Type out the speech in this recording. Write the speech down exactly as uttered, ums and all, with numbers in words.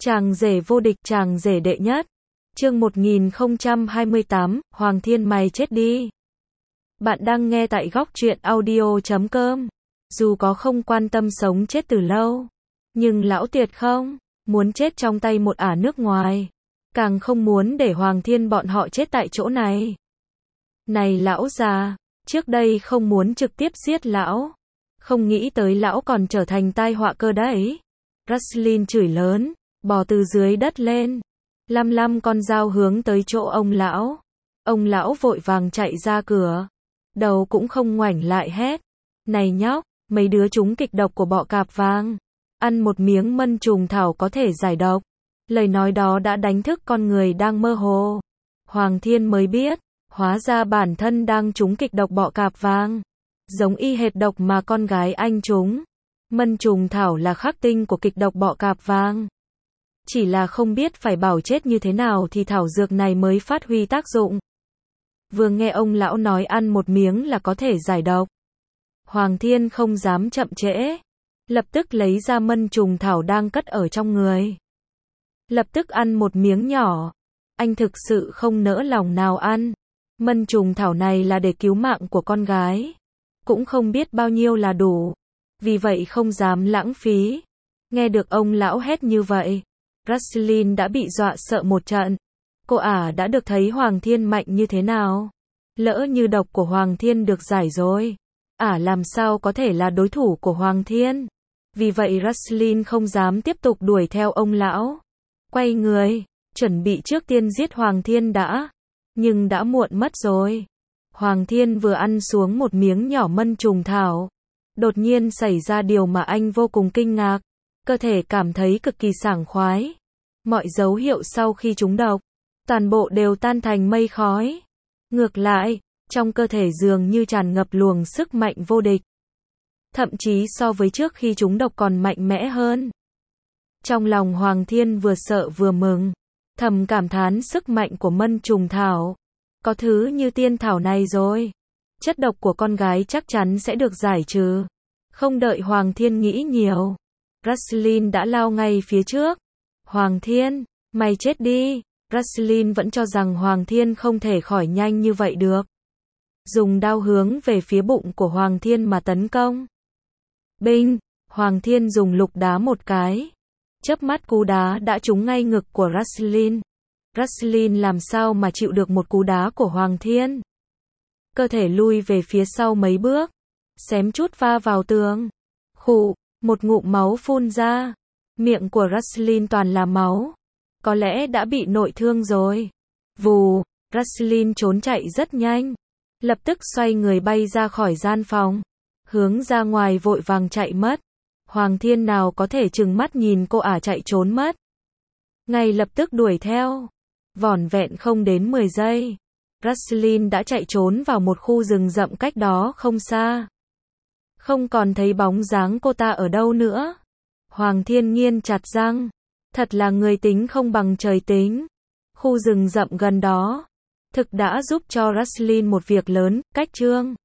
Chàng rể vô địch, chàng rể đệ nhất. Chương một nghìn không trăm hai mươi tám, Hoàng Thiên mày chết đi. Bạn đang nghe tại góc truyện audio chấm com. Dù có không quan tâm sống chết từ lâu, nhưng lão tuyệt không muốn chết trong tay một ả nước ngoài, càng không muốn để Hoàng Thiên bọn họ chết tại chỗ này. Này lão già, trước đây không muốn trực tiếp giết lão, không nghĩ tới lão còn trở thành tai họa cơ đấy. Raslin chửi lớn, bò từ dưới đất lên, lăm lăm con dao hướng tới chỗ ông lão. Ông lão vội vàng chạy ra cửa, đầu cũng không ngoảnh lại hét: "Này nhóc, mấy đứa chúng kịch độc của bọ cạp vàng, ăn một miếng mân trùng thảo có thể giải độc." Lời nói đó đã đánh thức con người đang mơ hồ. Hoàng Thiên mới biết, hóa ra bản thân đang trúng kịch độc bọ cạp vàng, giống y hệt độc mà con gái anh trúng. Mân trùng thảo là khắc tinh của kịch độc bọ cạp vàng. Chỉ là không biết phải bảo chết như thế nào thì thảo dược này mới phát huy tác dụng. Vừa nghe ông lão nói ăn một miếng là có thể giải độc, Hoàng Thiên không dám chậm trễ, lập tức lấy ra mân trùng thảo đang cất ở trong người. Lập tức ăn một miếng nhỏ. Anh thực sự không nỡ lòng nào ăn. Mân trùng thảo này là để cứu mạng của con gái, cũng không biết bao nhiêu là đủ, vì vậy không dám lãng phí. Nghe được ông lão hét như vậy, Raslin đã bị dọa sợ một trận. Cô ả đã được thấy Hoàng Thiên mạnh như thế nào. Lỡ như độc của Hoàng Thiên được giải rồi, ả làm sao có thể là đối thủ của Hoàng Thiên. Vì vậy Raslin không dám tiếp tục đuổi theo ông lão. Quay người, chuẩn bị trước tiên giết Hoàng Thiên đã. Nhưng đã muộn mất rồi. Hoàng Thiên vừa ăn xuống một miếng nhỏ mân trùng thảo, đột nhiên xảy ra điều mà anh vô cùng kinh ngạc. Cơ thể cảm thấy cực kỳ sảng khoái. Mọi dấu hiệu sau khi trúng độc, toàn bộ đều tan thành mây khói. Ngược lại, trong cơ thể dường như tràn ngập luồng sức mạnh vô địch. Thậm chí so với trước khi trúng độc còn mạnh mẽ hơn. Trong lòng Hoàng Thiên vừa sợ vừa mừng, thầm cảm thán sức mạnh của mân trùng thảo. Có thứ như tiên thảo này rồi, chất độc của con gái chắc chắn sẽ được giải trừ. Không đợi Hoàng Thiên nghĩ nhiều, Raslin đã lao ngay phía trước. "Hoàng Thiên, mày chết đi." Raslin vẫn cho rằng Hoàng Thiên không thể khỏi nhanh như vậy được. Dùng đao hướng về phía bụng của Hoàng Thiên mà tấn công. Binh, Hoàng Thiên dùng lục đá một cái. Chớp mắt cú đá đã trúng ngay ngực của Raslin. Raslin làm sao mà chịu được một cú đá của Hoàng Thiên. Cơ thể lui về phía sau mấy bước, xém chút va vào tường. Khụ, một ngụm máu phun ra. Miệng của Raslin toàn là máu. Có lẽ đã bị nội thương rồi. Vù, Raslin trốn chạy rất nhanh. Lập tức xoay người bay ra khỏi gian phòng, hướng ra ngoài vội vàng chạy mất. Hoàng Thiên nào có thể trừng mắt nhìn cô ả chạy trốn mất. Ngay lập tức đuổi theo. Vỏn vẹn không đến mười giây, Raslin đã chạy trốn vào một khu rừng rậm cách đó không xa. Không còn thấy bóng dáng cô ta ở đâu nữa. Hoàng Thiên nghiến chặt răng. Thật là người tính không bằng trời tính. Khu rừng rậm gần đó thực đã giúp cho Raslin một việc lớn, cách trương.